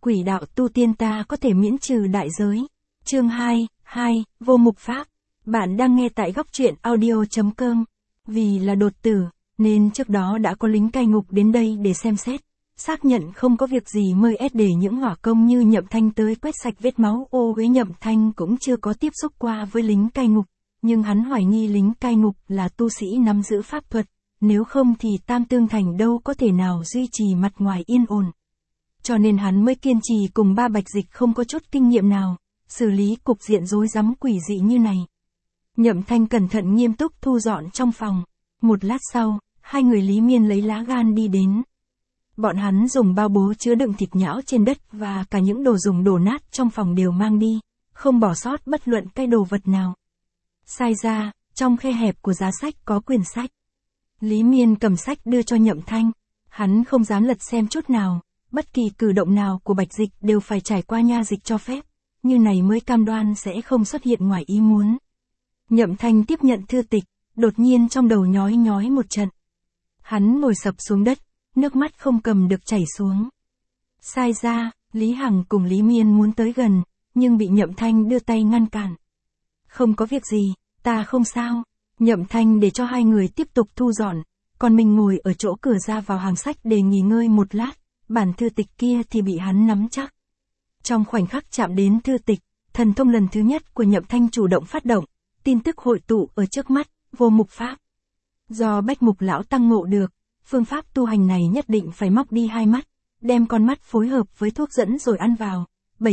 quỷ đạo tu tiên ta có thể miễn trừ đại giới. Chương 2, Vô Mục Pháp. Bạn đang nghe tại góc truyện audio.com. Vì là đột tử, nên trước đó đã có lính cai ngục đến đây để xem xét. Xác nhận không có việc gì mới để những hỏa công như Nhậm Thanh tới quét sạch vết máu ô uế. Nhậm Thanh cũng chưa có tiếp xúc qua với lính cai ngục, nhưng hắn hoài nghi lính cai ngục là tu sĩ nắm giữ pháp thuật, nếu không thì Tam Tương Thành đâu có thể nào duy trì mặt ngoài yên ổn. Cho nên hắn mới kiên trì cùng ba Bạch Dịch không có chút kinh nghiệm nào, xử lý cục diện rối rắm quỷ dị như này. Nhậm Thanh cẩn thận nghiêm túc thu dọn trong phòng. Một lát sau, hai người Lý Miên lấy lá gan đi đến. Bọn hắn dùng bao bố chứa đựng thịt nhão trên đất và cả những đồ dùng đổ nát trong phòng đều mang đi, không bỏ sót bất luận cái đồ vật nào. Sai ra, trong khe hẹp của giá sách có quyển sách. Lý Miên cầm sách đưa cho Nhậm Thanh. Hắn không dám lật xem chút nào, bất kỳ cử động nào của Bạch Dịch đều phải trải qua nha dịch cho phép, như này mới cam đoan sẽ không xuất hiện ngoài ý muốn. Nhậm Thanh tiếp nhận thư tịch, đột nhiên trong đầu nhói nhói một trận. Hắn ngồi sập xuống đất, nước mắt không cầm được chảy xuống. Sai ra, Lý Hằng cùng Lý Miên muốn tới gần, nhưng bị Nhậm Thanh đưa tay ngăn cản. Không có việc gì, ta không sao. Nhậm Thanh để cho hai người tiếp tục thu dọn, còn mình ngồi ở chỗ cửa ra vào hàng sách để nghỉ ngơi một lát, bản thư tịch kia thì bị hắn nắm chắc. Trong khoảnh khắc chạm đến thư tịch, thần thông lần thứ nhất của Nhậm Thanh chủ động phát động, tin tức hội tụ ở trước mắt, Vô Mục Pháp. Do Bách Mục lão tăng ngộ được, phương pháp tu hành này nhất định phải móc đi hai mắt, đem con mắt phối hợp với thuốc dẫn rồi ăn vào,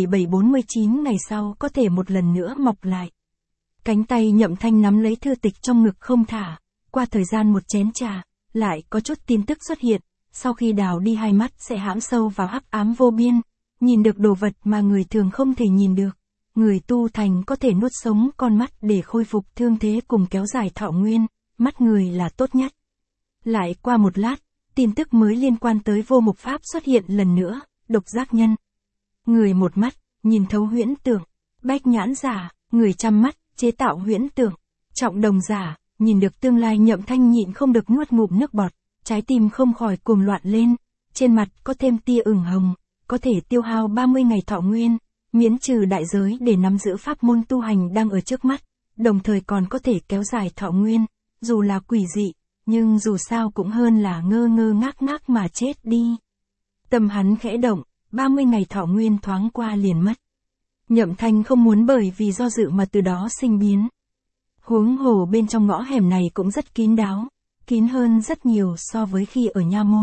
7749 ngày sau có thể một lần nữa mọc lại. Cánh tay Nhậm Thanh nắm lấy thư tịch trong ngực không thả, qua thời gian một chén trà, lại có chút tin tức xuất hiện, sau khi đào đi hai mắt sẽ hãm sâu vào hắc ám vô biên, nhìn được đồ vật mà người thường không thể nhìn được. Người tu thành có thể nuốt sống con mắt để khôi phục thương thế cùng kéo dài thọ nguyên, mắt người là tốt nhất. Lại qua một lát, tin tức mới liên quan tới Vô Mục Pháp xuất hiện lần nữa, độc giác nhân. Người một mắt, nhìn thấu huyễn tưởng, bách nhãn giả, người trăm mắt, chế tạo huyễn tưởng, trọng đồng giả, nhìn được tương lai. Nhậm Thanh nhịn không được nuốt ngụm nước bọt, trái tim không khỏi cuồng loạn lên, trên mặt có thêm tia ửng hồng, có thể tiêu hao 30 ngày thọ nguyên, miễn trừ đại giới để nắm giữ pháp môn tu hành đang ở trước mắt, đồng thời còn có thể kéo dài thọ nguyên, dù là quỷ dị, nhưng dù sao cũng hơn là ngơ ngơ ngác ngác mà chết đi. Tâm hắn khẽ động, 30 ngày thọ nguyên thoáng qua liền mất. Nhậm Thanh không muốn bởi vì do dự mà từ đó sinh biến. Huống hồ bên trong ngõ hẻm này cũng rất kín đáo, kín hơn rất nhiều so với khi ở nha môn.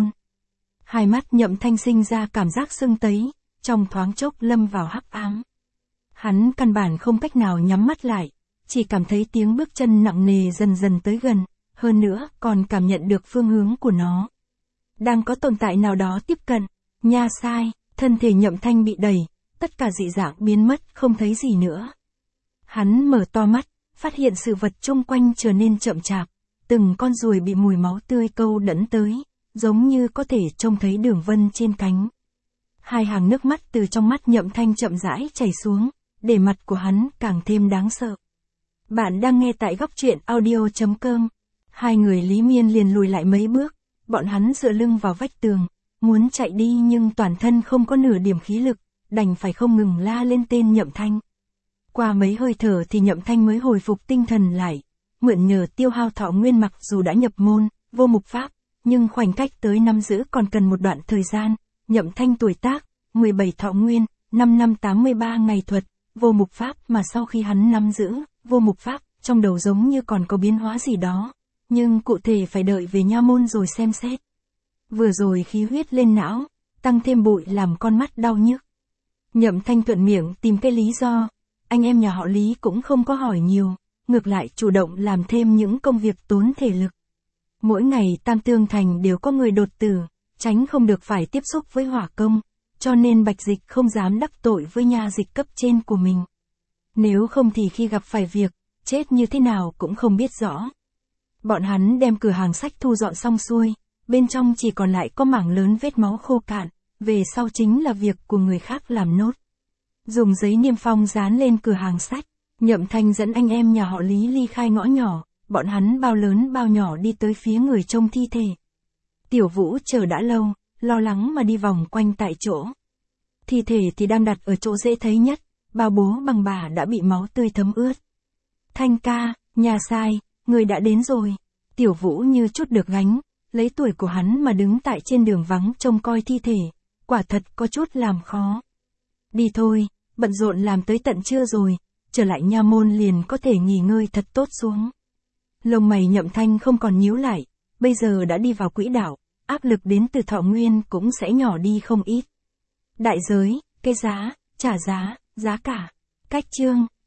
Hai mắt Nhậm Thanh sinh ra cảm giác sưng tấy, trong thoáng chốc lâm vào hắc ám. Hắn căn bản không cách nào nhắm mắt lại, chỉ cảm thấy tiếng bước chân nặng nề dần dần tới gần, hơn nữa còn cảm nhận được phương hướng của nó. Đang có tồn tại nào đó tiếp cận. Nha sai, thân thể Nhậm Thanh bị đẩy, tất cả dị dạng biến mất không thấy gì nữa. Hắn mở to mắt, phát hiện sự vật chung quanh trở nên chậm chạp, từng con ruồi bị mùi máu tươi câu đẫn tới, giống như có thể trông thấy đường vân trên cánh. Hai hàng nước mắt từ trong mắt Nhậm Thanh chậm rãi chảy xuống, để mặt của hắn càng thêm đáng sợ. Bạn đang nghe tại góc truyện audio.com. Hai người Lý Miên liền lùi lại mấy bước, bọn hắn dựa lưng vào vách tường, muốn chạy đi nhưng toàn thân không có nửa điểm khí lực, đành phải không ngừng la lên tên Nhậm Thanh. Qua mấy hơi thở thì Nhậm Thanh mới hồi phục tinh thần lại, mượn nhờ tiêu hao thọ nguyên. Mặc dù đã nhập môn Vô Mục Pháp, nhưng khoảnh cách tới nắm giữ còn cần một đoạn thời gian. Nhậm Thanh tuổi tác 17 thọ nguyên, 5 năm 83 ngày thuật Vô Mục Pháp, mà sau khi hắn nắm giữ Vô Mục Pháp, trong đầu giống như còn có biến hóa gì đó, nhưng cụ thể phải đợi về nha môn rồi xem xét. Vừa rồi khí huyết lên não, tăng thêm bụi làm con mắt đau nhức. Nhậm Thanh thuận miệng tìm cái lý do, anh em nhà họ Lý cũng không có hỏi nhiều, ngược lại chủ động làm thêm những công việc tốn thể lực. Mỗi ngày Tam Tương Thành đều có người đột tử, tránh không được phải tiếp xúc với hỏa công, cho nên Bạch Dịch không dám đắc tội với nha dịch cấp trên của mình. Nếu không thì khi gặp phải việc, chết như thế nào cũng không biết rõ. Bọn hắn đem cửa hàng sách thu dọn xong xuôi, bên trong chỉ còn lại có mảng lớn vết máu khô cạn, về sau chính là việc của người khác làm nốt. Dùng giấy niêm phong dán lên cửa hàng sách, Nhậm Thanh dẫn anh em nhà họ Lý ly khai ngõ nhỏ, bọn hắn bao lớn bao nhỏ đi tới phía người trông thi thể. Tiểu Vũ chờ đã lâu, lo lắng mà đi vòng quanh tại chỗ. Thi thể thì đang đặt ở chỗ dễ thấy nhất, bao bố bằng bả đã bị máu tươi thấm ướt. Thanh ca, nhà sai, người đã đến rồi. Tiểu Vũ như chút được gánh, lấy tuổi của hắn mà đứng tại trên đường vắng trông coi thi thể, quả thật có chút làm khó. Đi thôi, bận rộn làm tới tận trưa rồi, trở lại nha môn liền có thể nghỉ ngơi thật tốt xuống. Lông mày Nhậm Thanh không còn nhíu lại, bây giờ đã đi vào quỹ đạo, áp lực đến từ Thọ Nguyên cũng sẽ nhỏ đi không ít. Đại giới, cái giá, trả giá, giá cả, cách chương.